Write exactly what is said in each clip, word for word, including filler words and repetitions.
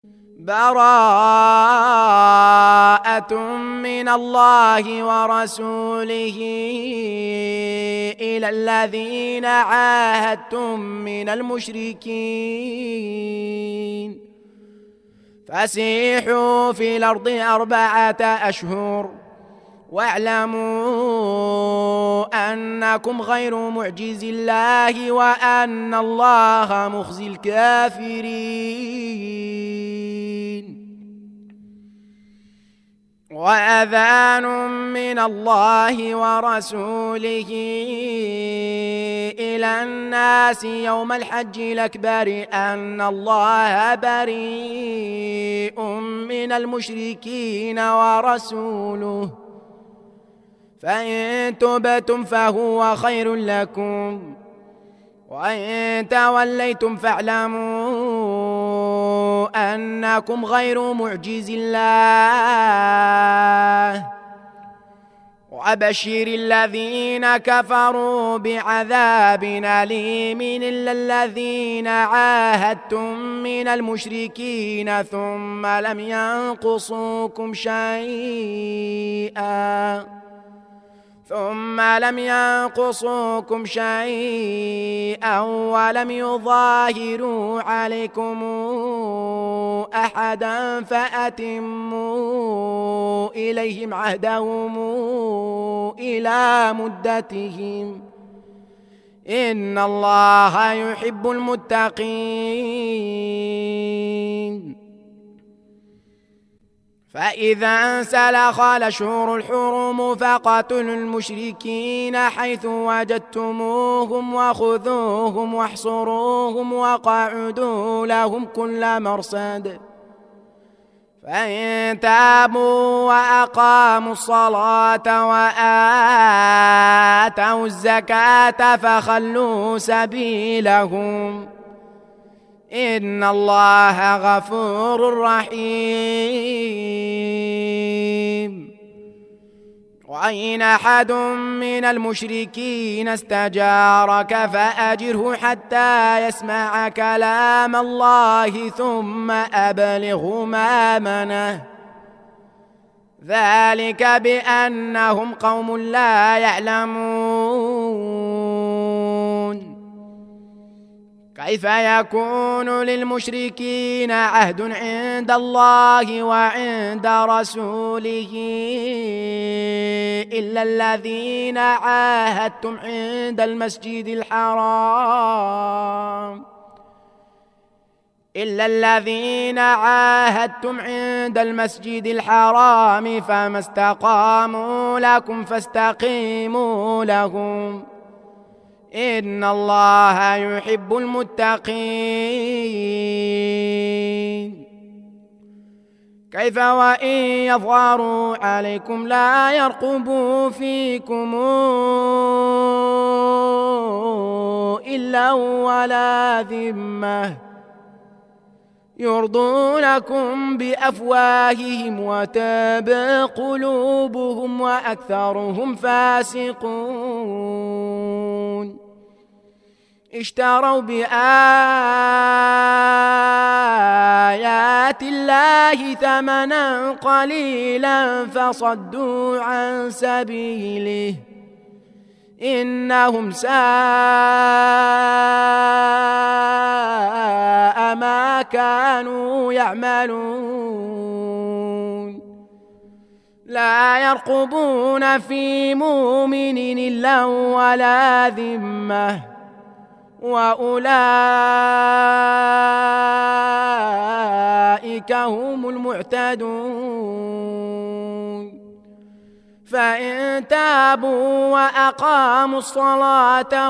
براءة من الله ورسوله إلى الذين عاهدتم من المشركين فسيحوا في الأرض أربعة أشهر واعلموا أنكم غير معجز الله وأن الله مخزي الكافرين. وأذان من الله ورسوله إلى الناس يوم الحج الأكبر أن الله بريء من المشركين ورسوله فإن تبتم فهو خير لكم وإن توليتم فاعلموا أنكم غير معجز الله وأبشر الذين كفروا بعذاب أليم إلا الذين عاهدتم من المشركين ثم لم ينقصوكم شيئا ثم لم ينقصوكم شيئا ولم يظاهروا عليكم أحدا فأتموا إليهم عهدهم إلى مدتهم إن الله يحب المتقين. فإذا انسلخ الأشهر الحرم فاقتلوا المشركين حيث وجدتموهم وخذوهم واحصروهم وقعدوا لهم كل مرصد فإن تابوا وأقاموا الصلاة وآتوا الزكاة فخلوا سبيلهم إن الله غفور رحيم. وإن أحد من المشركين استجارك فأجره حتى يسمع كلام الله ثم أبلغه مأمنه ذلك بأنهم قوم لا يعلمون. كيف يكون للمشركين عهد عند الله وعند رسوله إلا الذين عاهدتم عند المسجد الحرام إلا الذين عاهدتم عند المسجد الحرام فما استقاموا لكم فاستقيموا لهم إن الله يحب المتقين. كيف وإن يظهروا عليكم لا يرقبوا فيكم إلا ولا ذمة يرضونكم بأفواههم وتابى قلوبهم وأكثرهم فاسقون. اشتروا بآيات الله ثمنا قليلا فصدوا عن سبيله إنهم ساء ما كانوا يعملون. لا يرقبون في مؤمن إلا ولا ذمة وأولئك هم المعتدون. فإن تابوا وأقاموا الصلاة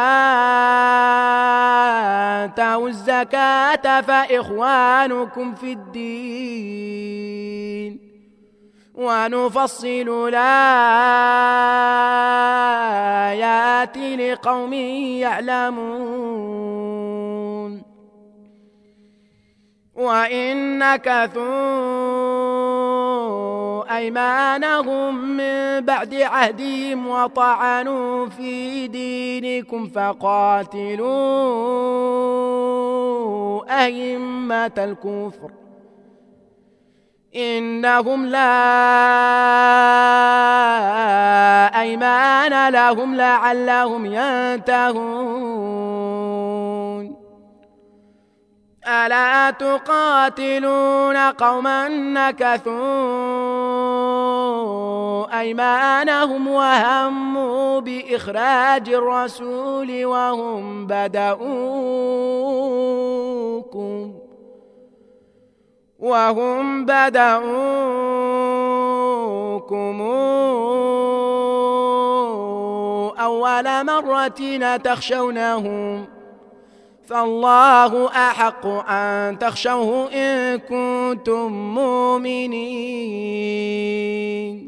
وآتوا الزكاة فإخوانكم في الدين ونفصل الآيات لقوم يعلمون. وإن نكثوا أيمانهم من بعد عهدهم وطعنوا في دينكم فقاتلوا أئمة الكفر إنهم لا أيمان لهم لعلهم ينتهون. ألا تقاتلون قوما نكثوا أيمانهم وهموا بإخراج الرسول وهم بدؤوكم وهم بدؤوكم أول مرة تخشونهم فالله أحق أن تخشوه إن كنتم مؤمنين.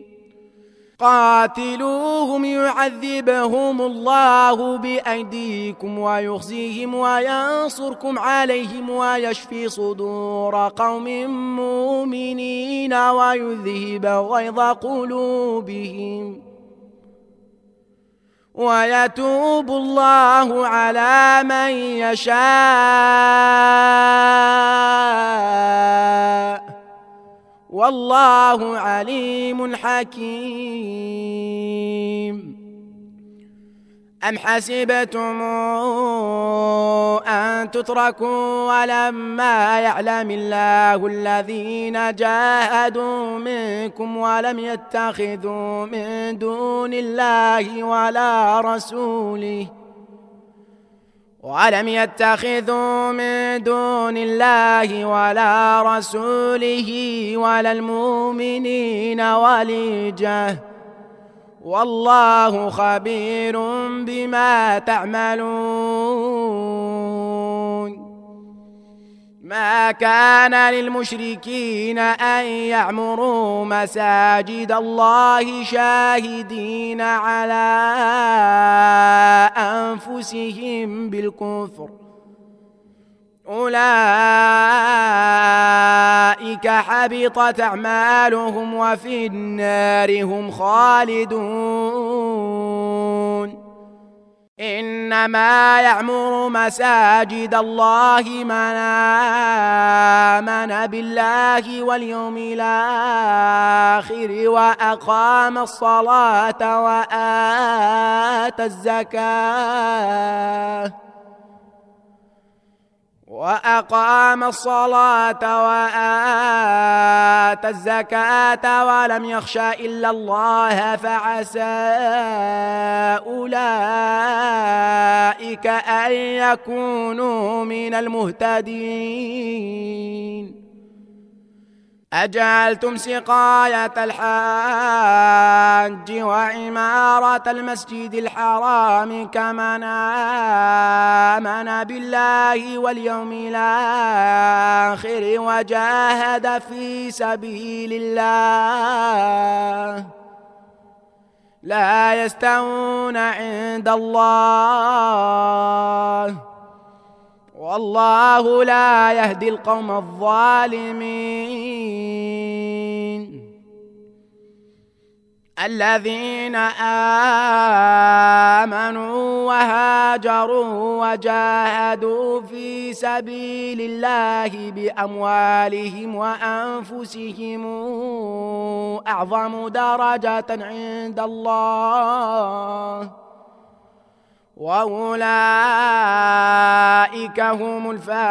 قاتلوهم يعذبهم الله بأيديكم ويخزيهم وينصركم عليهم ويشفي صدور قوم مؤمنين ويذهب غيظ قلوبهم ويتوب الله على من يشاء والله عليم حكيم. أم حسبتم أن تتركوا ولما يعلم الله الذين جاهدوا منكم ولم يتخذوا من دون الله ولا رسوله ولم يتخذوا من دون الله ولا رسوله ولا المؤمنين وليجة والله خبير بما تعملون. ما كان للمشركين أن يعمروا مساجد الله شاهدين على أنفسهم بالكفر أولئك حبطت أعمالهم وفي النار هم خالدون. إنما يعمر مساجد الله من آمن بالله واليوم الآخر وأقام الصلاة وآتى الزكاة وأقام الصلاة وآتى الزكاة ولم يخش إلا الله فعسى أولئك أن يكونوا من المهتدين. أجعلتم سقاية الحاج وعمارة المسجد الحرام كمن آمن بالله واليوم الآخر وجاهد في سبيل الله لا يستوون عند الله والله لا يهدي القوم الظالمين. الذين آمنوا وهاجروا وجاهدوا في سبيل الله بأموالهم وأنفسهم أعظم درجة عند الله وأولئك هم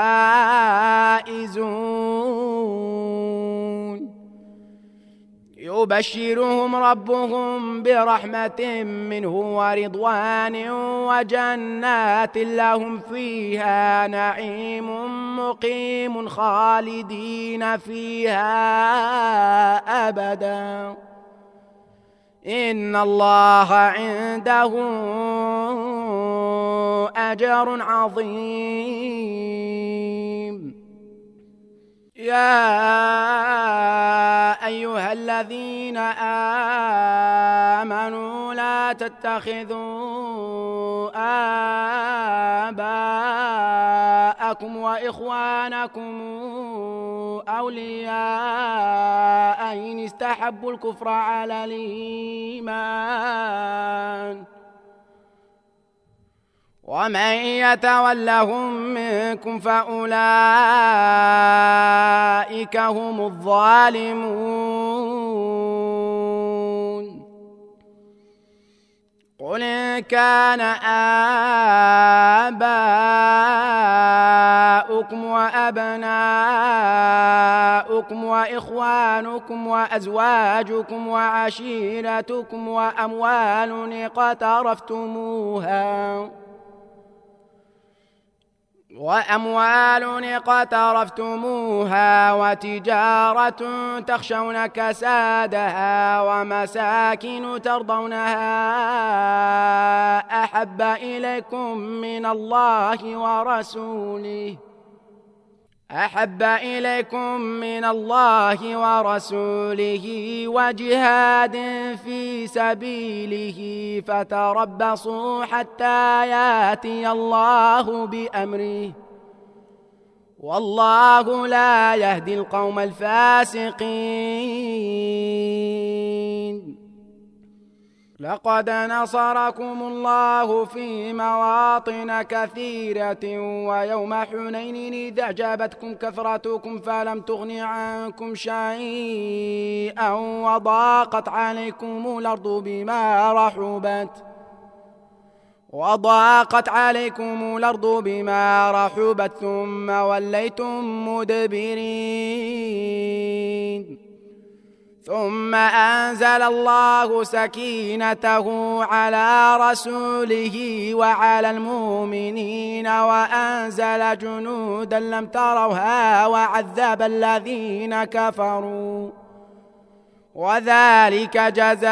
الفائزون. يبشرهم ربهم برحمة منه ورضوان وجنات لهم فيها نعيم مقيم خالدين فيها أبدا إن الله عنده أجر عظيم. يا أيها الذين آمنوا لا تتخذوا آباءكم وإخوانكم أولياء إن استحبوا الكفر على الإيمان ومن يتولهم منكم فأولئك هم الظالمون. قل إن كان آباؤكم وأبناؤكم وإخوانكم وأزواجكم وعشيرتكم وأموال اقترفتموها وأموال اقترفتموها وتجارة تخشون كسادها ومساكن ترضونها أحب إليكم من الله ورسوله أحب إليكم من الله ورسوله وجهاد في سبيله فتربصوا حتى يأتي الله بأمره والله لا يهدي القوم الفاسقين. لقد نصركم الله في مواطن كثيرة ويوم حنين إذ أعجبتكم كثرتكم فلم تغن عنكم شيئا وضاقت عليكم الأرض بما رحبت وضاقت عليكم الأرض بما رحبت ثم وليتم مدبرين. ثم أنزل الله سكينته على رسوله وعلى المؤمنين وأنزل جنودا لم تروها وعذب الذين كفروا وذلك جزاء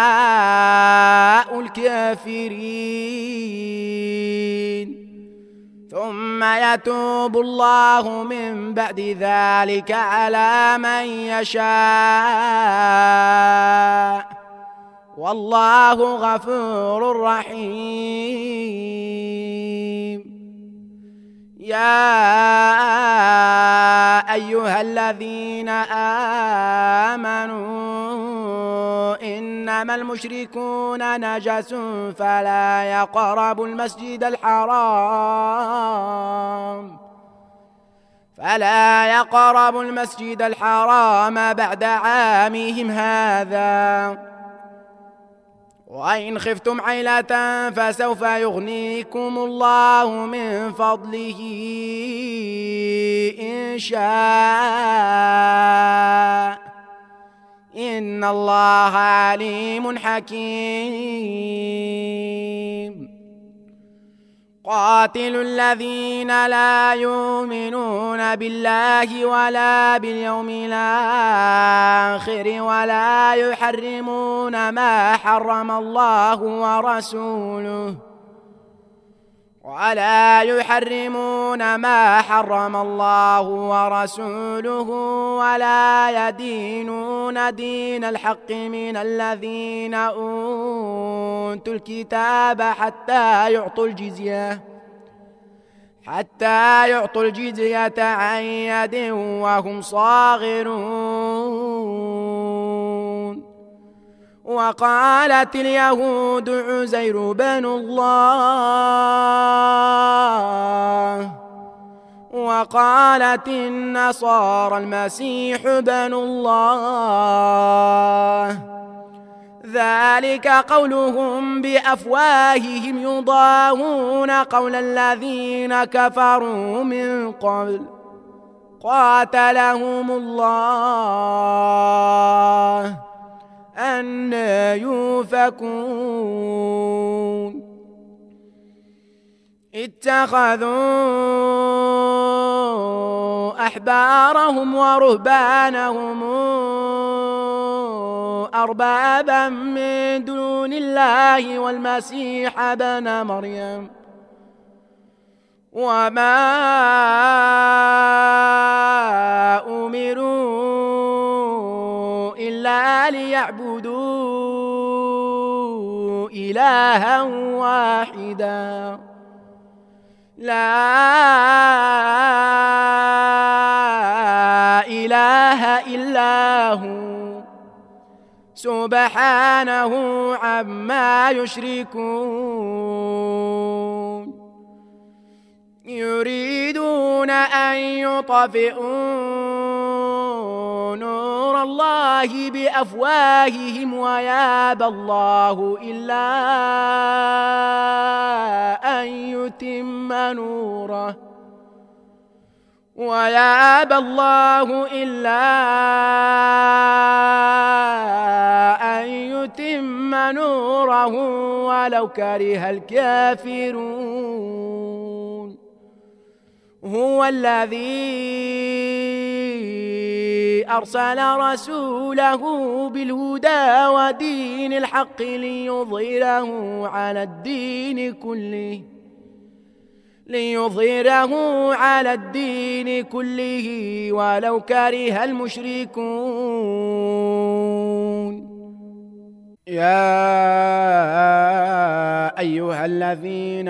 الكافرين. ثم يتوب الله من بعد ذلك على من يشاء والله غفور رحيم. يا أيها الذين آمنوا إنما المشركون نجس فلا يقربوا المسجد الحرام فلا يقربوا المسجد الحرام بعد عامهم هذا وإن خفتم عيلة فسوف يغنيكم الله من فضله إن شاء إن الله عليم حكيم. قاتلوا الذين لا يؤمنون بالله ولا باليوم الآخر ولا يحرمون ما حرم الله ورسوله ولا يحرمون ما حرم الله ورسوله ولا يدينون دين الحق من الذين أوتوا الكتاب حتى يعطوا الجزية حتى يعطوا الجزية عن يد وهم صاغرون. وقالت اليهود عزير بن الله وقالت النصارى المسيح بن الله ذلك قولهم بأفواههم يضاهون قول الذين كفروا من قبل قاتلهم الله أنى يؤفكون. اتخذوا أحبارهم ورهبانهم أربابا من دون الله والمسيح ابن مريم وما أمروا إلا ليعبدوا إلها واحدا لا إله إلا هو سبحانه عما يشركون. يريدون أن يطفئوا نور الله بأفواههم ويابى الله إلا أن يتم نوره ويابى الله إلا أن يتم نوره ولو كره الكافرون. هو الذي أرسل رسوله بالهدى ودين الحق ليظهره على الدين كله ليظهره على الدين كله ولو كره المشركون. يا أيها الذين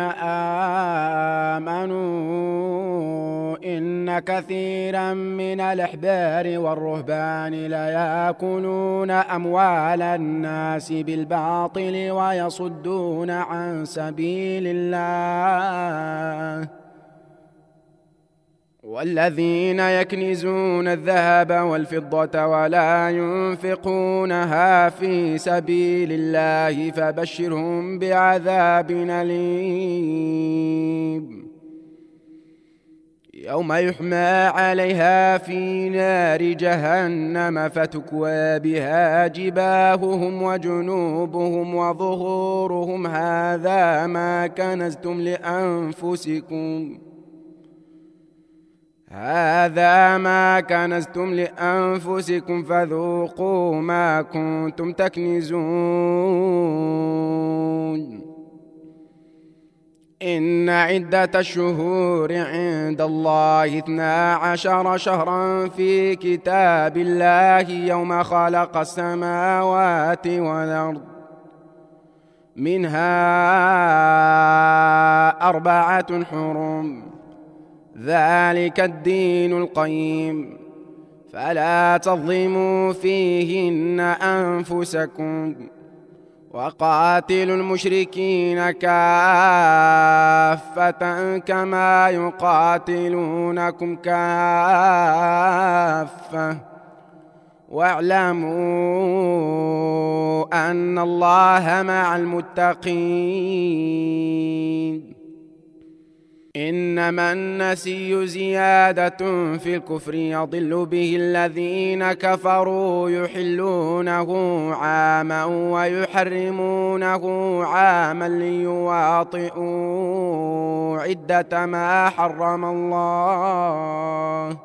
آمنوا إن كثيرا من الأحبار والرهبان ليأكلون أموال الناس بالباطل ويصدون عن سبيل الله والذين يكنزون الذهب والفضة ولا ينفقونها في سبيل الله فبشرهم بعذاب أليم يوم يحمى عليها في نار جهنم فتكوى بها جباههم وجنوبهم وظهورهم هذا ما كنزتم لأنفسكم هذا ما كنزتم لأنفسكم فذوقوا ما كنتم تكنزون. إن عدة الشهور عند الله اثنا عشر شهرا في كتاب الله يوم خلق السماوات والأرض منها أربعة حرم ذلك الدين القيم فلا تظلموا فيهن أنفسكم وقاتلوا المشركين كافة كما يقاتلونكم كافة واعلموا أن الله مع المتقين. إنما النسي زيادة في الكفر يضل به الذين كفروا يحلونه عاما ويحرمونه عاما ليواطئوا عدة ما حرم الله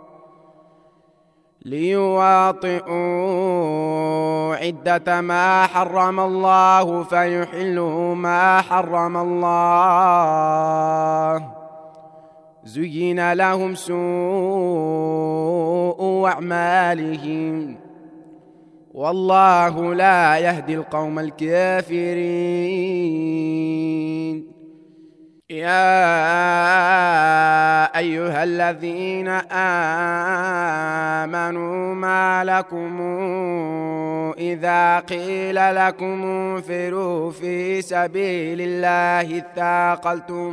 ليواطئوا عدة ما حرم الله فيحلوا ما حرم الله زين لهم سوء أعمالهم والله لا يهدي القوم الكافرين. يا أيها الذين آمنوا ما لكم إذا قيل لكم انفروا في سبيل الله اثاقلتم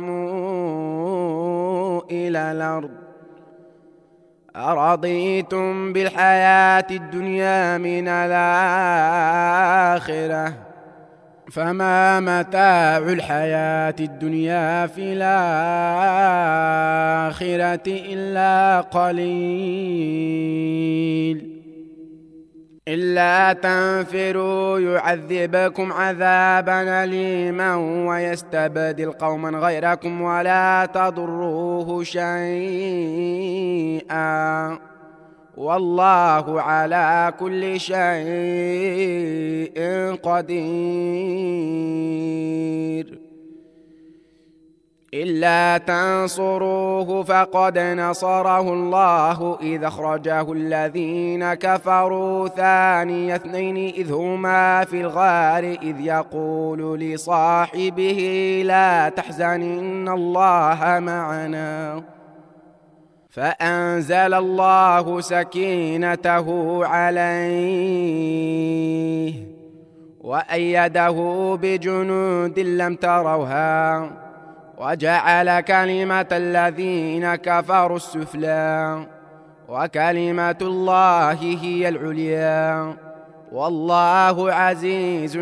إلى الأرض أرضيتم بالحياة الدنيا من الآخرة فما متاع الحياة الدنيا في الآخرة إلا قليل. إلا تنفروا يعذبكم عذابا أليما ويستبدل قوما غيركم ولا تضروه شيئا والله على كل شيء قدير. إلا تنصروه فقد نصره الله إذ أخرجه الذين كفروا ثاني اثنين إذ هما في الغار إذ يقول لصاحبه لا تحزن إن الله معنا فأنزل الله سكينته عليه وأيده بجنود لم تروها وجعل كلمة الذين كفروا السفلى وكلمة الله هي العليا والله عزيز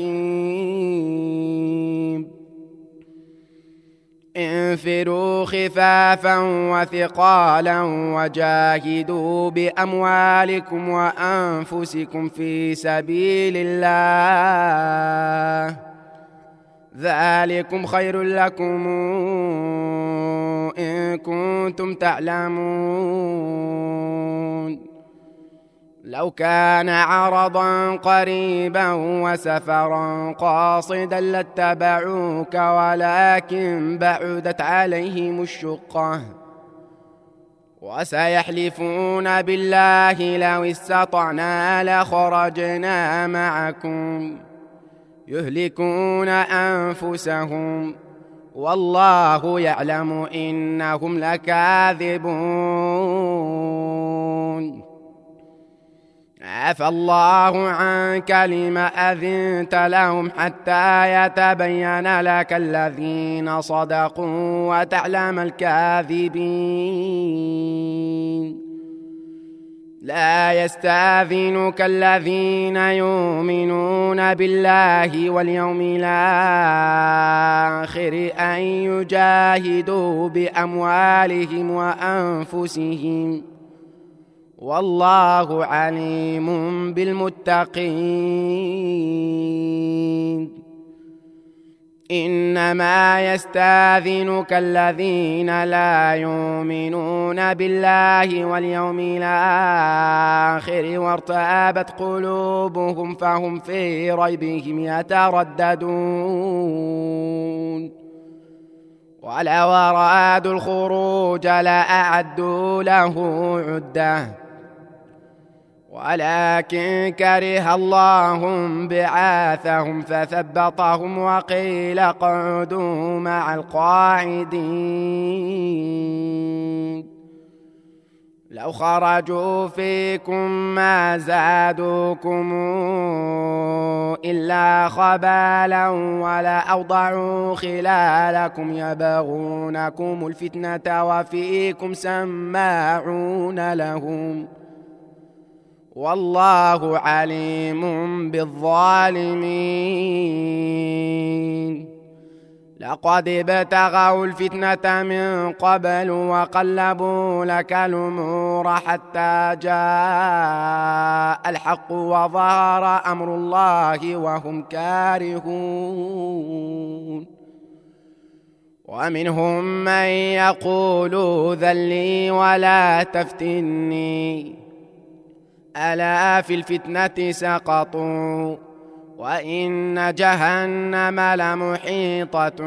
حكيم. انفروا خفافا وثقالا وجاهدوا بأموالكم وأنفسكم في سبيل الله ذلكم خير لكم إن كنتم تعلمون. لو كان عرضا قريبا وسفرا قاصدا لاتبعوك ولكن بعدت عليهم الشقة وسيحلفون بالله لو استطعنا لخرجنا معكم يهلكون أنفسهم والله يعلم إنهم لكاذبون. عفى الله عنك لم أذنت لهم حتى يتبين لك الذين صدقوا وتعلم الكاذبين. لا يستأذنك الذين يؤمنون بالله واليوم الآخر أن يجاهدوا بأموالهم وأنفسهم والله عليم بالمتقين. إنما يستأذنك الذين لا يؤمنون بالله واليوم الآخر وارتابت قلوبهم فهم في ريبهم يترددون. ولو أرادوا الخروج لأعدوا له عدة ولكن كره الله بعاثهم فثبطهم وقيل اقعدوا مع القاعدين. لو خرجوا فيكم ما زادوكم إلا خبالا ولا أوضعوا خلالكم يبغونكم الفتنة وفيكم سماعون لهم والله عليم بالظالمين. لقد ابتغوا الفتنة من قبل وقلبوا لك الأمور حتى جاء الحق وظهر أمر الله وهم كارهون. ومنهم من يقول ذلي ولا تفتني ألا في الفتنة سقطوا وإن جهنم لمحيطة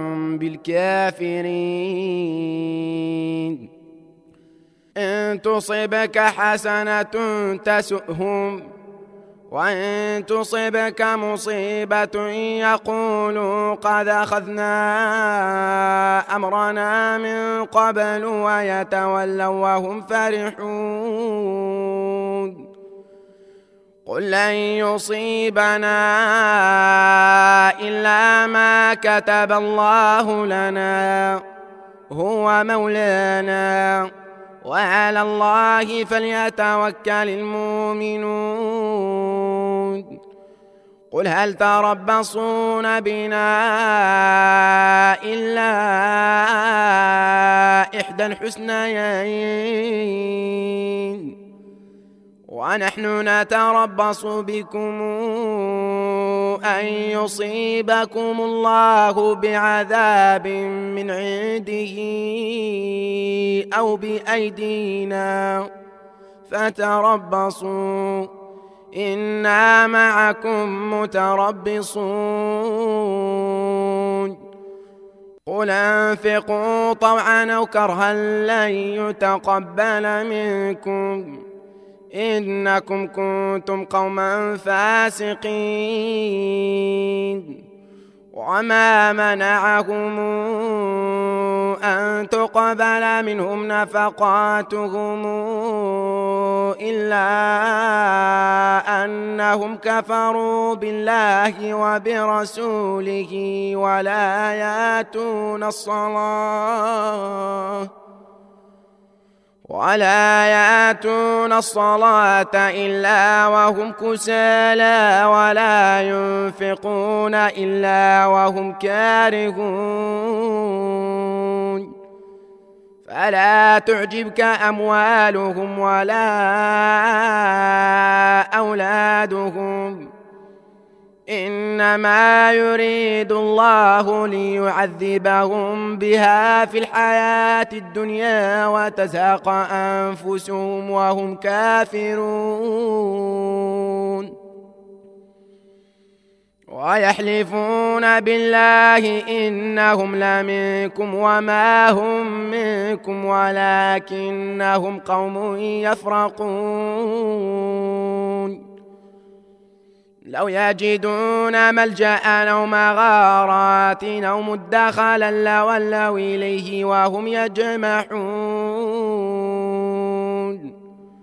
بالكافرين. إن تصبك حسنة تسؤهم وإن تصبك مصيبة يقولوا قد أخذنا أمرنا من قبل ويتولوا وهم فرحون. قل لن يصيبنا إلا ما كتب الله لنا هو مولانا وعلى الله فليتوكل المؤمنون. قل هل تربصون بنا إلا إحدى الحسنيين ونحن نتربص بكم أن يصيبكم الله بعذاب من عنده أو بأيدينا فتربصوا إنا معكم متربصون. قل انفقوا طوعا أو كرها لن يتقبل منكم إنكم كنتم قوما فاسقين. وما منعهم أن تقبل منهم نفقاتهم إلا أنهم كفروا بالله وبرسوله ولا يأتون الصلاة ولا يأتون الصلاة إلا وهم كسالى ولا ينفقون إلا وهم كارهون فلا تعجبك أموالهم ولا أولادهم إنما يريد الله ليعذبهم بها في الحياة الدنيا وتزهق أنفسهم وهم كافرون ويحلفون بالله إنهم لمنكم وما هم منكم ولكنهم قوم يفرقون لو يجدون ملجأ أو مغارات أو مدخلا لولوا إليه وهم يجمحون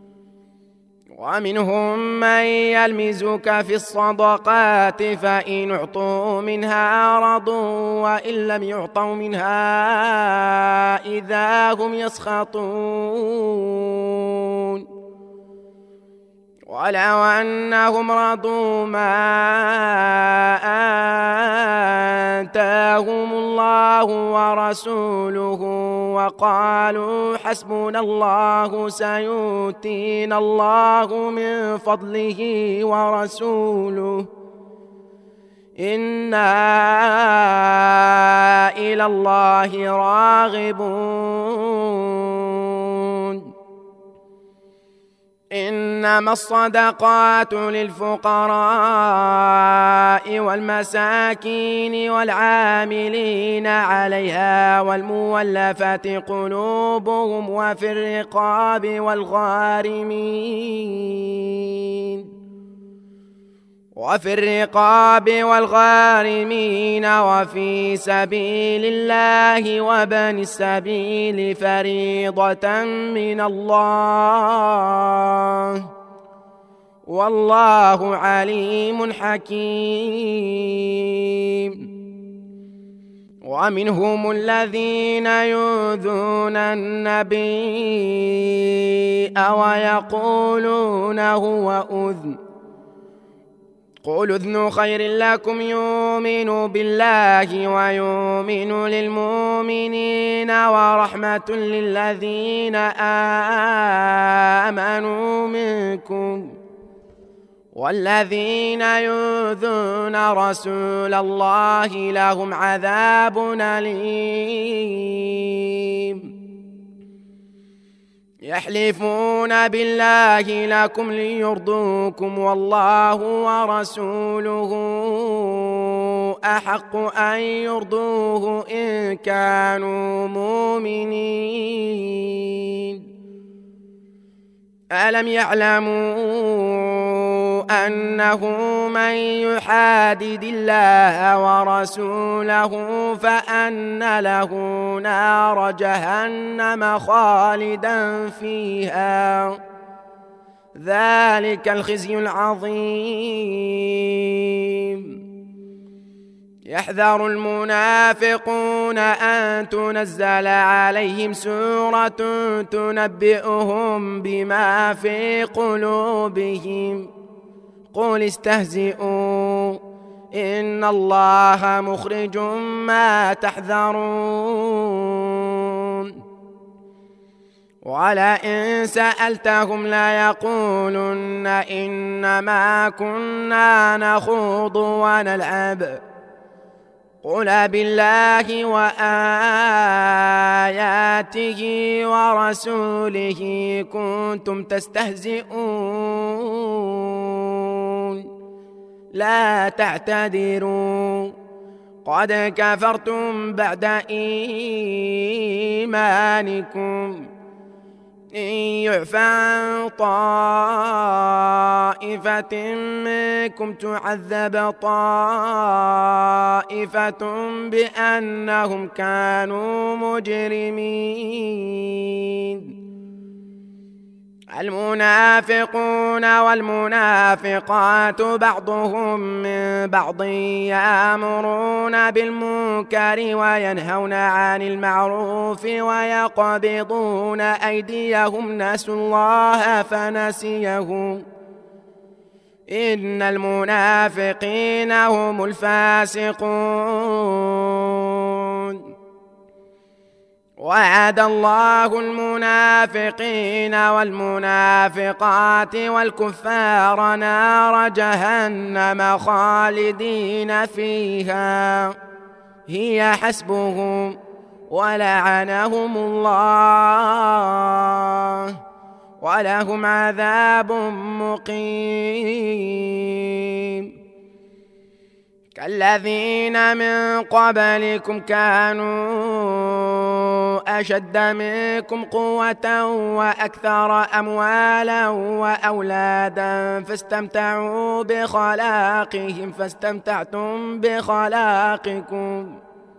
ومنهم من يلمزك في الصدقات فإن أعطوا منها رضوا وإن لم يعطوا منها إذا هم يسخطون ولو أنهم رضوا ما آتاهم الله ورسوله وقالوا حسبنا الله سيؤتينا الله من فضله ورسوله إنا إلى الله راغبون إنما الصدقات للفقراء والمساكين والعاملين عليها والمولفة قلوبهم وفي الرقاب والغارمين وفي الرقاب والغارمين وفي سبيل الله وابن السبيل فريضة من الله والله عليم حكيم ومنهم الذين يؤذون النبي ويقولون هو أذن قل أذن خير لكم يؤمن بالله ويؤمن للمؤمنين ورحمة للذين آمنوا منكم والذين يؤذون رسول الله لهم عذاب أليم يحلفون بالله لكم ليرضوكم والله ورسوله أحق أن يرضوه إن كانوا مؤمنين ألم يعلموا أنه من يحادد الله ورسوله فأن له نار جهنم خالدا فيها ذلك الخزي العظيم يحذر المنافقون أن تنزل عليهم سورة تنبئهم بما في قلوبهم قل استهزئوا إن الله مخرج ما تحذرون ولئن سألتهم ليقولن إنما كنا نخوض ونلعب قل بالله وآياته ورسوله كنتم تستهزئون لا تعتذروا قد كفرتم بعد إيمانكم إن يعفى عن طائفة منكم تعذب طائفة بأنهم كانوا مجرمين المنافقون والمنافقات بعضهم من بعض يأمرون بالمنكر وينهون عن المعروف ويقبضون أيديهم نسوا الله فنسيهم إن المنافقين هم الفاسقون وعد الله المنافقين والمنافقات والكفار نار جهنم خالدين فيها هي حسبهم ولعنهم الله ولهم عذاب مقيم كالذين من قبلكم كانوا أشد منكم قوة وأكثر أموالا وأولادا فاستمتعوا بخلاقهم فاستمتعتم بخلاقكم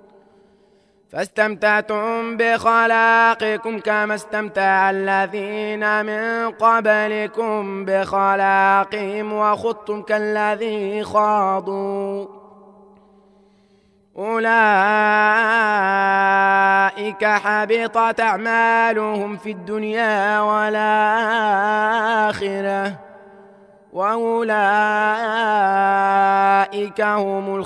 فاستمتعتم بخلاقكم كما استمتع الذين من قبلكم بخلاقهم وخضتم كالذي خاضوا أولئك حبطت أعمالهم في الدنيا والآخرة وأولئك هم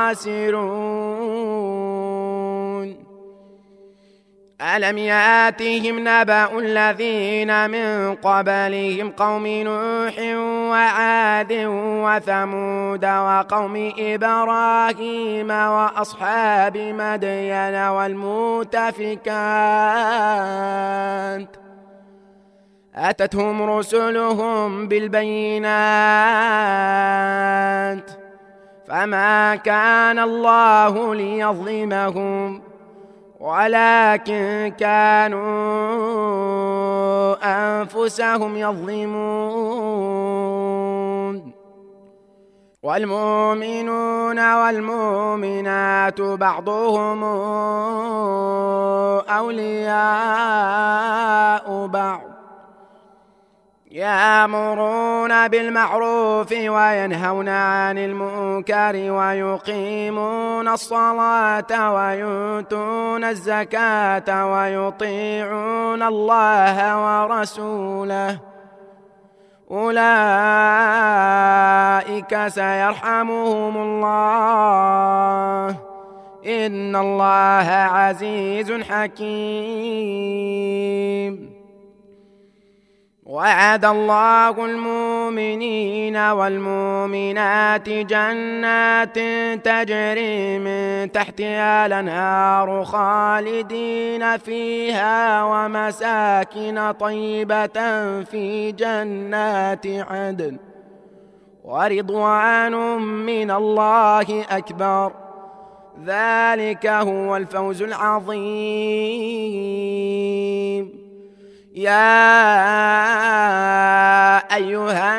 الخاسرون ألم يأتهم نبأ الذين من قبلهم قوم نوح وعاد وثمود وقوم إبراهيم وأصحاب مدين والمؤتفكات أتتهم رسلهم بالبينات فما كان الله ليظلمهم ولكن كانوا أنفسهم يظلمون والمؤمنون والمؤمنات بعضهم أولياء بعض يأمرون بالمعروف وينهون عن المنكر ويقيمون الصلاة ويؤتون الزكاة ويطيعون الله ورسوله أولئك سيرحمهم الله إن الله عزيز حكيم وعد الله المؤمنين والمؤمنات جنات تجري من تحتها الأنهار خالدين فيها ومساكن طيبة في جنات عدن ورضوان من الله أكبر ذلك هو الفوز العظيم يا أيها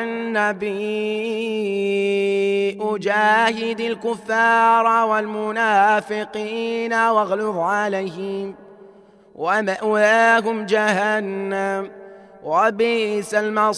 النبي أجاهد الكفار والمنافقين واغلظ عليهم ومأواهم جهنم وبئس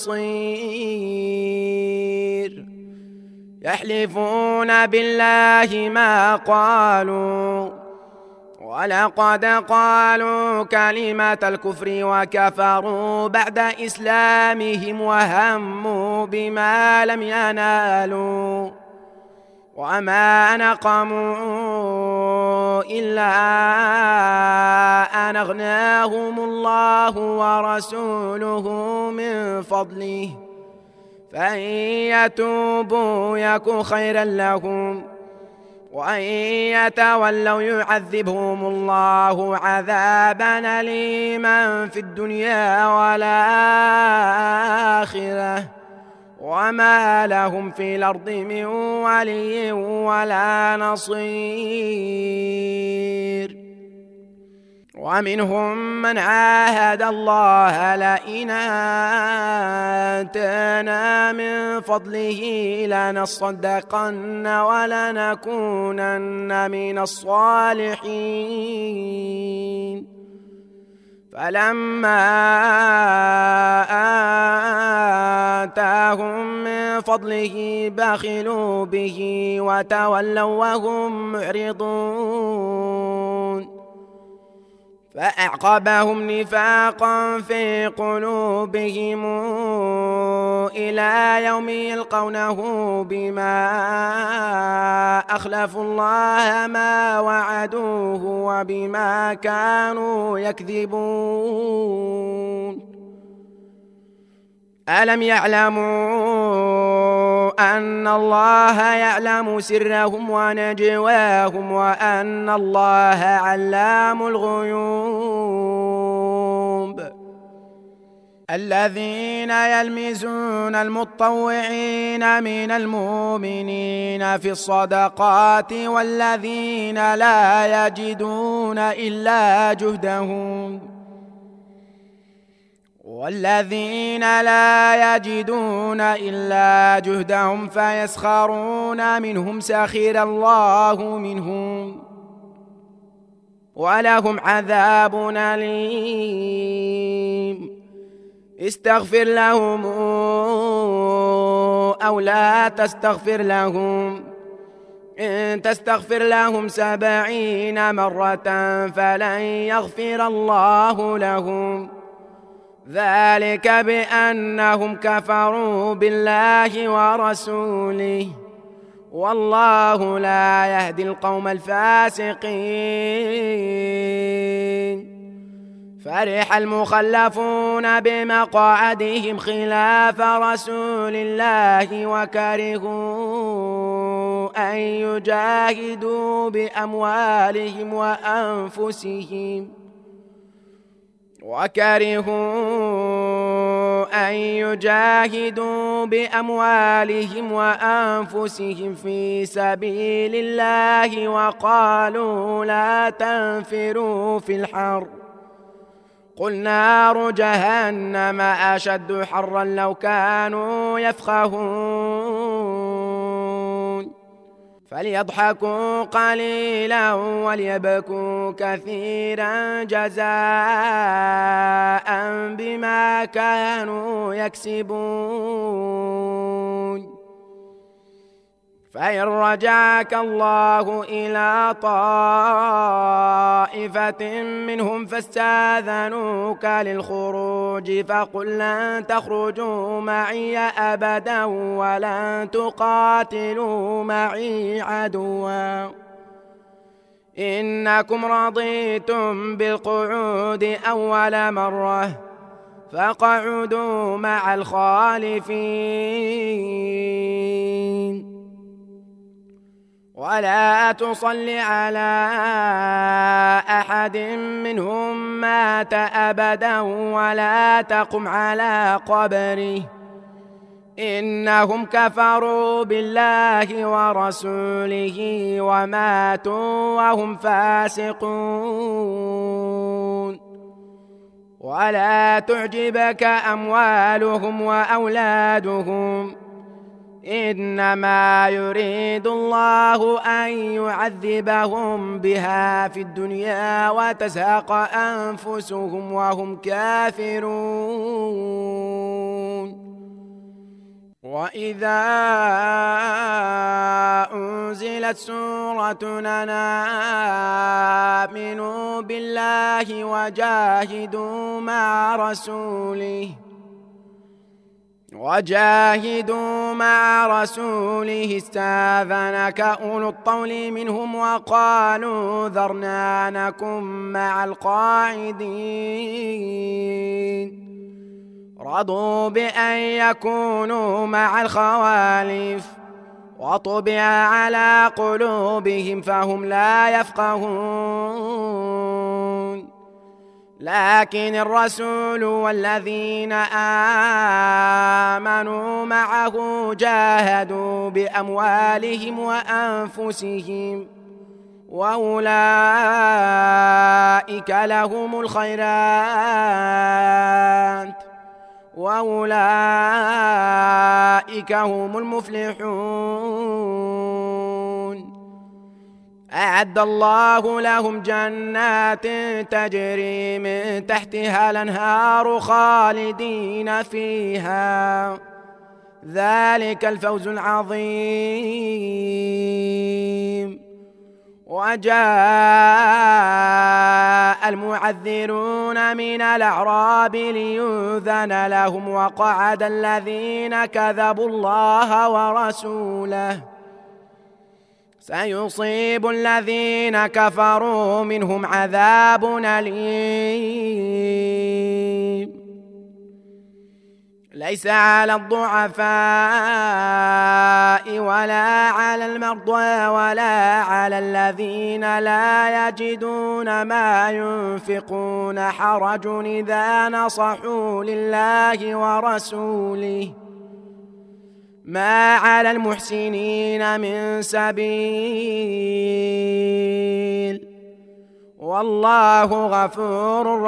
المصير يحلفون بالله ما قالوا ولقد قالوا كلمة الكفر وكفروا بعد إسلامهم وهموا بما لم ينالوا وما نقموا إلا أن أغناهم الله ورسوله من فضله فإن يتوبوا يك خيرا لهم وإن يتولوا يعذبهم الله عذابا أليما في الدنيا والآخرة وما لهم في الأرض من ولي ولا نصير ومنهم من عاهد الله لئن آتانا من فضله لنصدقن ولنكونن من الصالحين فلما آتاهم من فضله بخلوا به وتولوا وهم معرضون فأعقبهم نفاقا في قلوبهم إلى يوم يلقونه بما أخلفوا الله ما وعدوه وبما كانوا يكذبون ألم يعلموا أن الله يعلم سرهم ونجواهم وأن الله علام الغيوب الذين يلمزون المطوعين من المؤمنين في الصدقات والذين لا يجدون إلا جهدهم والذين لا يجدون إلا جهدهم فيسخرون منهم سخر الله منهم ولهم عذاب أليم استغفر لهم أو لا تستغفر لهم إن تستغفر لهم سبعين مرة فلن يغفر الله لهم ذلك بأنهم كفروا بالله ورسوله والله لا يهدي القوم الفاسقين فرح المخلفون بمقعدهم خلاف رسول الله وكرهوا أن يجاهدوا بأموالهم وأنفسهم وكرهوا أن يجاهدوا بأموالهم وأنفسهم في سبيل الله وقالوا لا تنفروا في الحر قل نار جهنم أشد حرا لو كانوا يفقهون فليضحكوا قليلا وليبكوا كثيرا جزاء بما كانوا يكسبون فإن رجعك الله إلى طائفة منهم فاستاذنوك للخروج فقل لن تخرجوا معي أبدا ولن تقاتلوا معي عدوا إنكم رضيتم بالقعود أول مرة فاقعدوا مع الخالفين ولا تصل على أحد منهم مات أبدا ولا تقم على قبره إنهم كفروا بالله ورسوله وماتوا وهم فاسقون ولا تعجبك أموالهم وأولادهم إنما يريد الله أن يعذبهم بها في الدنيا وتزهق أنفسهم وهم كافرون وإذا أنزلت سورة أن آمنوا بالله وجاهدوا مع رسوله وجاهدوا مع رسوله استاذنك أولو الطول منهم وقالوا ذرنا نكن مع القاعدين رضوا بأن يكونوا مع الخوالف وطبع على قلوبهم فهم لا يفقهون لكن الرسول والذين آمنوا معه جاهدوا بأموالهم وأنفسهم وأولئك لهم الخيرات وأولئك هم المفلحون أعد الله لهم جنات تجري من تحتها الأنهار خالدين فيها، ذلك الفوز العظيم. وجاء المعذرون من الأعراب ليؤذن لهم، وقعد الذين كذبوا الله ورسوله، سيصيب الذين كفروا منهم عذاب أليم. ليس على الضعفاء ولا على المرضى ولا على الذين لا يجدون ما ينفقون حرج إذا نصحوا لله ورسوله، ما على المحسنين من سبيل، والله غفور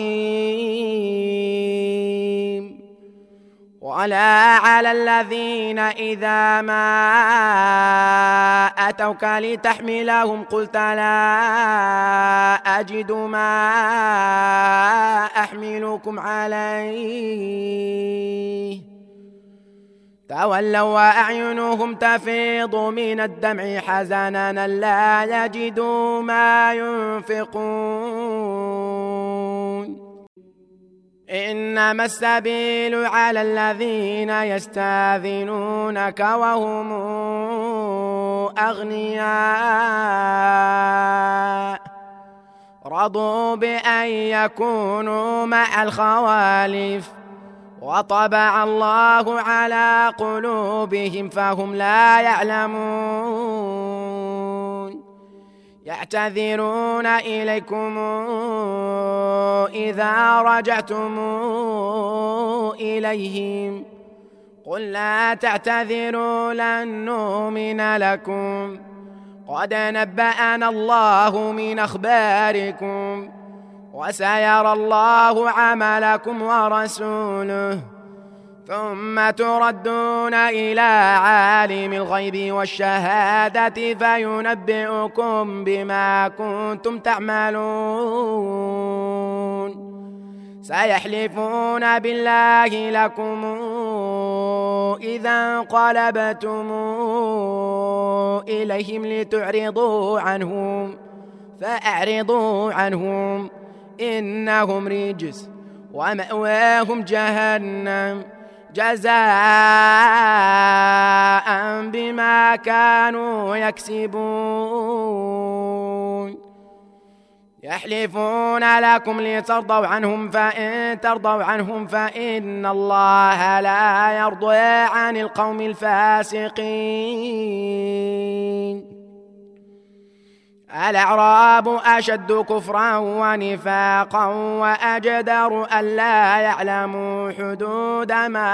رحيم. ولا على الذين إذا ما أتوك لتحملهم قلت لا أجد ما أحملكم عليه، تولوا وأعينهم تفيض من الدمع حزنا لا يجدوا ما ينفقون. إنما السبيل على الذين يستاذنونك وهم أغنياء، رضوا بأن يكونوا مع الخوالف، وطبع الله على قلوبهم فهم لا يعلمون. يعتذرون إليكم إذا رجعتم إليهم، قل لا تعتذروا لن نؤمن لكم قد نبأنا الله من أخباركم، وسيرى الله عملكم ورسوله، ثم تردون إلى عالم الغيب والشهادة فينبئكم بما كنتم تعملون. سيحلفون بالله لكم إذا انقلبتم إليهم لتعرضوا عنهم، فأعرضوا عنهم إنهم رجس ومأواهم جهنم جزاء بما كانوا يكسبون. يحلفون لكم لترضوا عنهم، فإن ترضوا عنهم فإن الله لا يرضى عن القوم الفاسقين. الأعراب أشد كفرا ونفاقا وأجدر ألا يعلموا حدود ما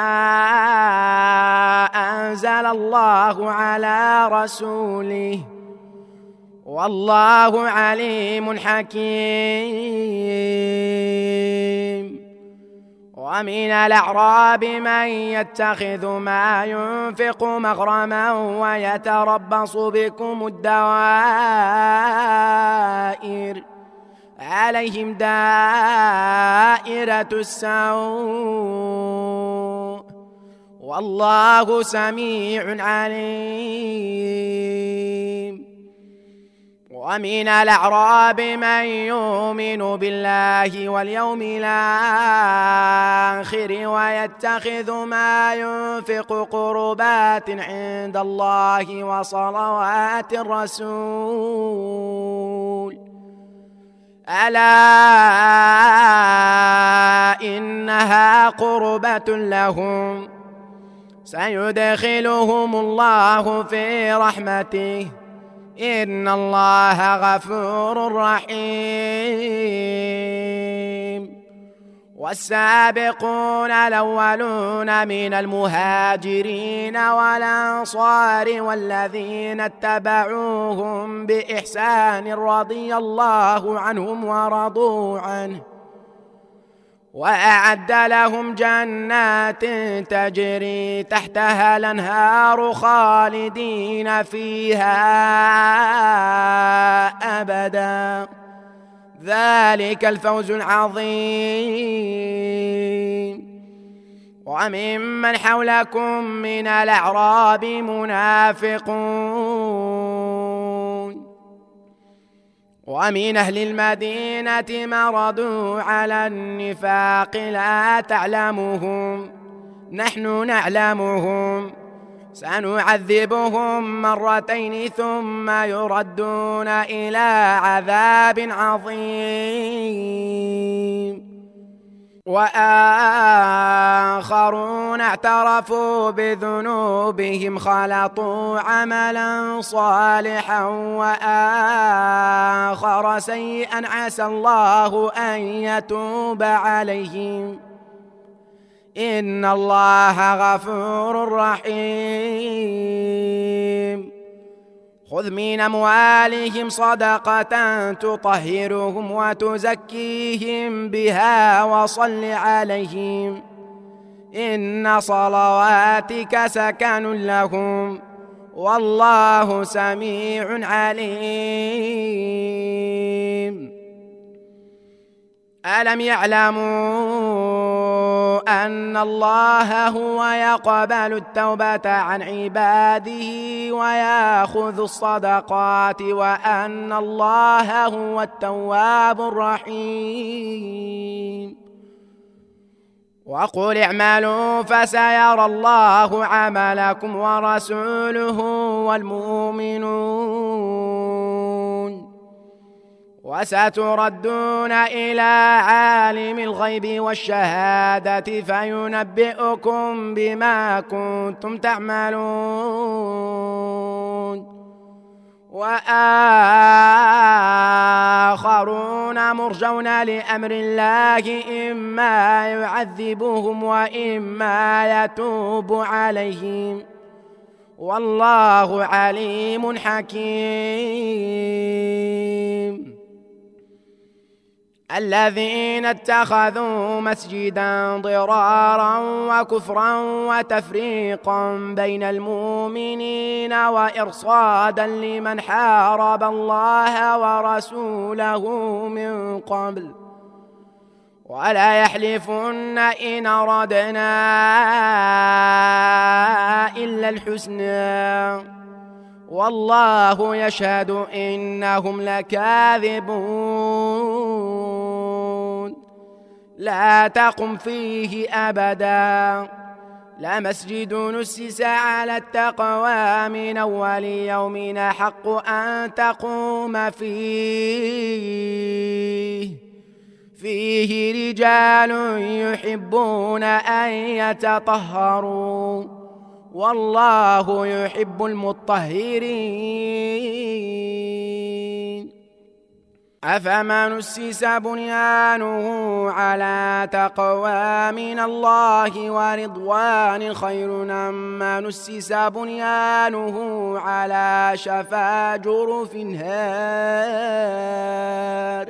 أنزل الله على رسوله، والله عليم حكيم. ومن الأعراب من يتخذ ما ينفق مغرما ويتربص بكم الدوائر، عليهم دائرة السوء، والله سميع عليم. ومن الأعراب من يؤمن بالله واليوم الآخر ويتخذ ما ينفق قربات عند الله وصلوات الرسول، ألا إنها قربة لهم، سيدخلهم الله في رحمته، إن الله غفور رحيم. والسابقون الأولون من المهاجرين والأنصار والذين اتبعوهم بإحسان رضي الله عنهم ورضوا عنه، وأعد لهم جنات تجري تحتها الأنهار خالدين فيها أبدا، ذلك الفوز العظيم. وممن حولكم من الأعراب منافقون، ومن أهل المدينة مرضوا على النفاق لا تعلمهم نحن نعلمهم سنعذبهم مرتين ثم يردون إلى عذاب عظيم. وآخرون اعترفوا بذنوبهم خلطوا عملا صالحا وآخر سيئا عسى الله أن يتوب عليهم إن الله غفور رحيم. خذ من أموالهم صدقة تطهرهم وتزكيهم بها وصل عليهم إن صلواتك سكن لهم والله سميع عليم. ألم يعلموا أن الله هو يقبل التوبة عن عباده ويأخذ الصدقات وأن الله هو التواب الرحيم. وقل اعملوا فسيرى الله عملكم ورسوله والمؤمنون وستردون إلى عالم الغيب والشهادة فينبئكم بما كنتم تعملون. وآخرون مرجون لأمر الله إما يعذبهم وإما يتوب عليهم والله عليم حكيم. الذين اتخذوا مسجدا ضرارا وكفرا وتفريقا بين المؤمنين وإرصادا لمن حارب الله ورسوله من قبل ولا يحلفن إن أردنا إلا الحسنى والله يشهد إنهم لكاذبون. لا تقم فيه أبدا لمسجد نسس على التقوى من أول يوم حق أن تقوم فيه فيه رجال يحبون أن يتطهروا والله يحب المطهرين. أفمن أسس بنيانه على تقوى من الله ورضوان خير أم من أسس بنيانه على شفا جرف هار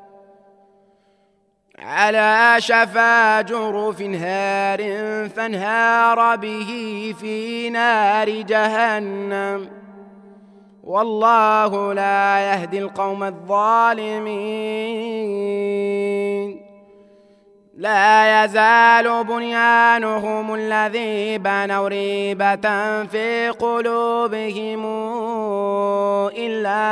على شفا جرف هار فانهار به في نار جهنم والله لا يهدي القوم الظالمين. لا يزال بنيانهم الذي بنوا ريبة في قلوبهم إلا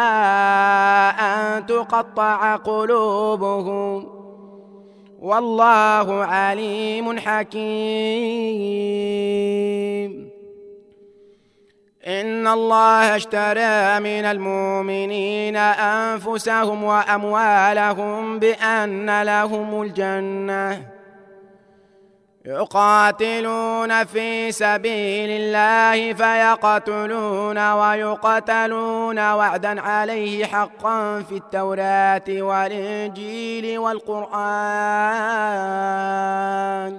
أن تقطع قلوبهم والله عليم حكيم. إن الله اشترى من المؤمنين أنفسهم وأموالهم بأن لهم الجنة يقاتلون في سبيل الله فيقتلون ويقتلون وعدا عليه حقا في التوراة والإنجيل والقرآن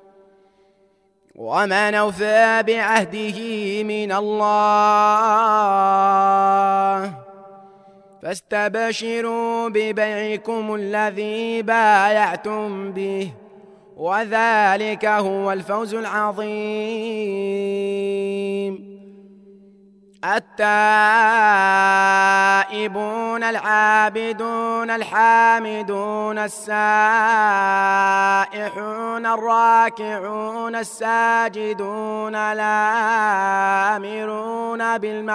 ومن أوفى بعهده من الله فاستبشروا ببيعكم الذي بايعتم به، وذلك هو الفوز العظيم. التائبون العابدون الحامدون السائحون الراكعون الساجدون الآمرون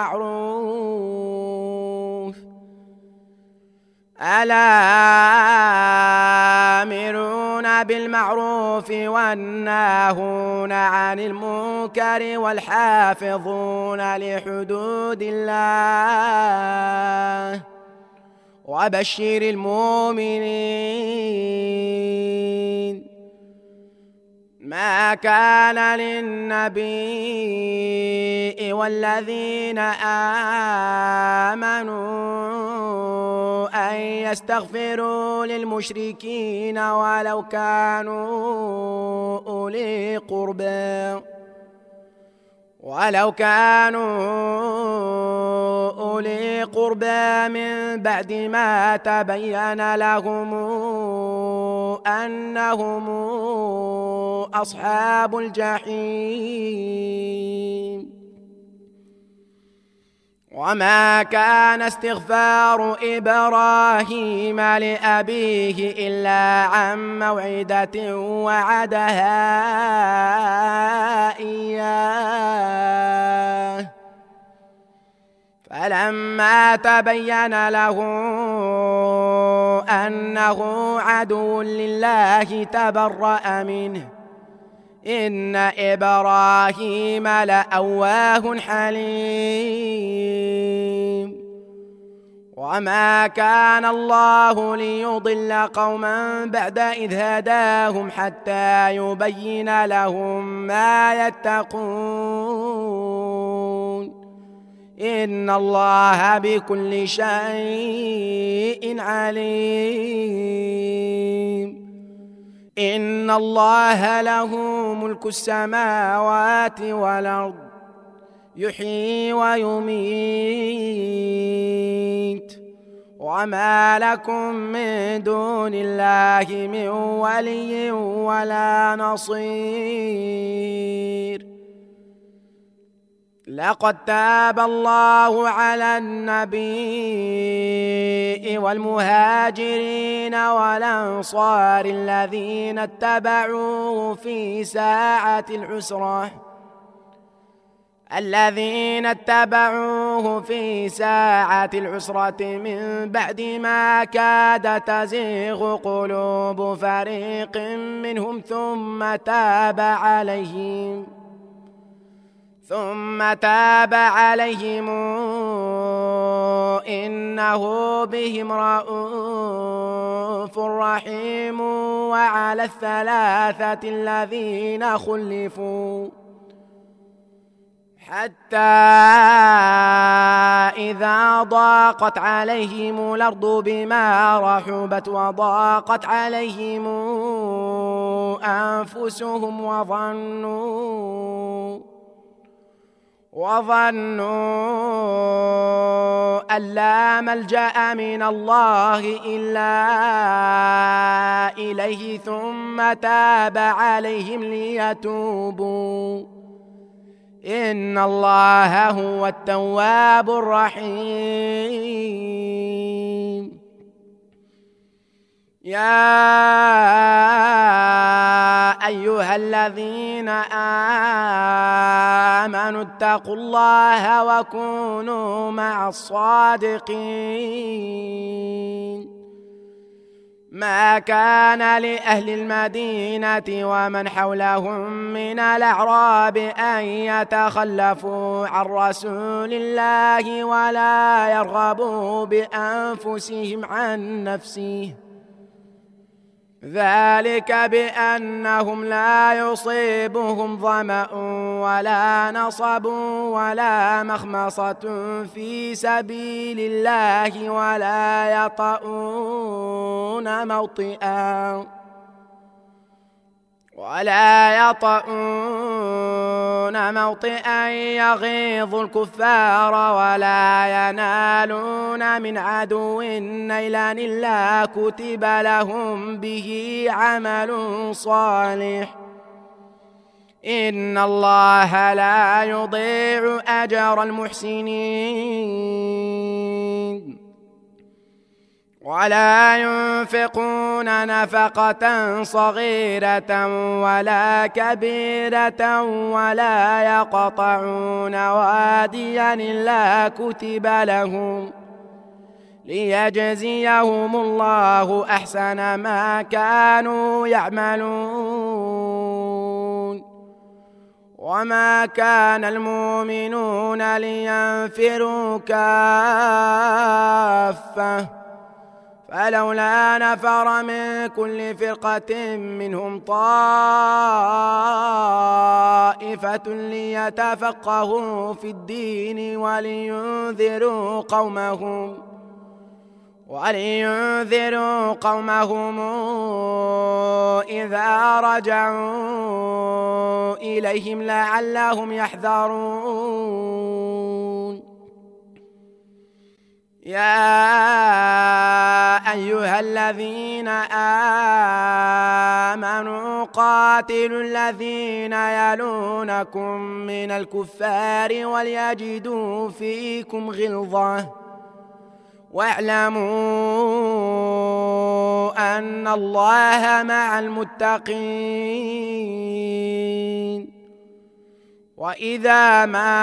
بالمعروف الآمرون بالمعروف والناهون عن المنكر والحافظون لحدود الله وبشر المؤمنين. ما كان للنبي والذين آمنوا أن يستغفروا للمشركين ولو كانوا أولي قربى ولو كانوا أولي قربى من بعد ما تبين لهم أنهم أصحاب الجحيم. وما كان استغفار إبراهيم لأبيه إلا عن موعدة وعدها إياه فلما تبين له أنه عدو لله تبرأ منه إن إبراهيم لأواه حليم. وما كان الله ليضل قوما بعد إذ هداهم حتى يبين لهم ما يتقون إن الله بكل شيء عليم. إن الله له ملك السماوات والأرض يحيي ويميت وما لكم من دون الله من ولي ولا نصير. لقد تاب الله على النبي والمهاجرين والأنصار الذين اتبعوه في ساعة العسرة الذين اتبعوه في ساعة العسرة من بعد ما كاد تزيغ قلوب فريق منهم ثم تاب عليهم ثم تاب عليهم إنه بهم رءوف رحيم. وعلى الثلاثة الذين خلفوا حتى إذا ضاقت عليهم الأرض بما رحبت وضاقت عليهم أنفسهم وظنوا وظنوا أن لا ملجأ من الله إلا إليه ثم تاب عليهم ليتوبوا إن الله هو التواب الرحيم. يا أيها الذين آمنوا اتقوا الله وكونوا مع الصادقين. ما كان لأهل المدينة ومن حولهم من الأعراب أن يتخلفوا عن رسول الله ولا يرغبوا بأنفسهم عن نفسه ذلك بأنهم لا يصيبهم ظمأ ولا نصب ولا مخمصة في سبيل الله ولا يطؤون موطئا ولا يطؤون موطئا يغيظ الكفار ولا ينالون من عدو نيلا إلا كتب لهم به عمل صالح إن الله لا يضيع أجر المحسنين. ولا ينفقون نفقة صغيرة ولا كبيرة ولا يقطعون واديا إلا كتب لهم ليجزيهم الله أحسن ما كانوا يعملون. وما كان المؤمنون لينفروا كافة فلولا نفر من كل فرقة منهم طائفة ليتفقهوا في الدين ولينذروا قومهم ولينذروا قومهم إذا رجعوا إليهم لعلهم يحذرون. يا أيها الذين آمنوا قاتلوا الذين يلونكم من الكفار وليجدوا فيكم غلظة واعلموا أن الله مع المتقين. وإذا ما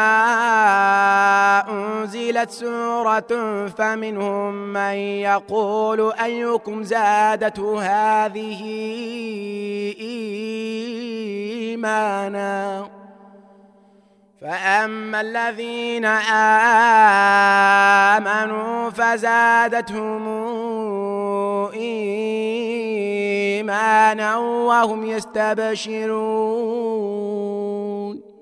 أنزلت سورة فمنهم من يقول أيكم زادته هذه إيمانا فأما الذين آمنوا فزادتهم إيمانا وهم يستبشرون.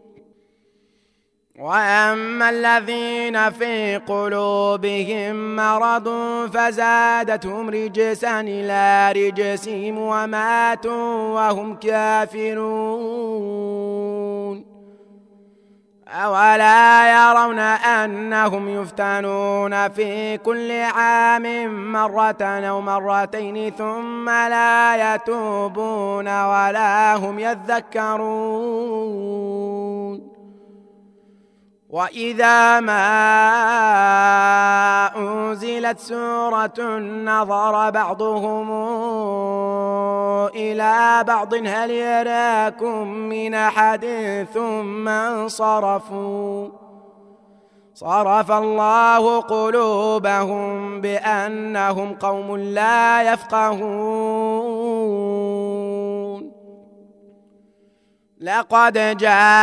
وأما الذين في قلوبهم مرض فزادتهم رجسا إلى رجسهم وماتوا وهم كافرون. أولا يرون أنهم يفتنون في كل عام مرة أو مرتين ثم لا يتوبون ولا هم يذكرون. وإذا ما أنزلت سورة نظر بعضهم إلى بعض هل يراكم من أحد ثم انصرفوا صرف الله قلوبهم بأنهم قوم لا يفقهون. لقد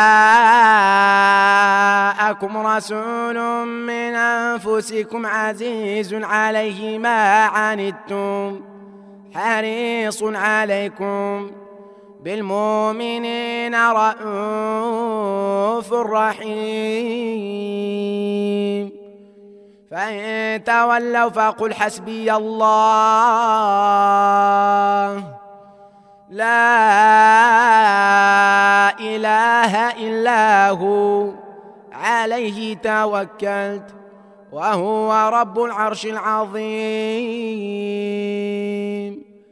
جاءكم رسول من أنفسكم عزيز عليه ما عنتم حريص عليكم بالمؤمنين رءوف رحيم. فإن تولوا فقل حسبي الله لا إله إلا هو عليه توكلت وهو رب العرش العظيم.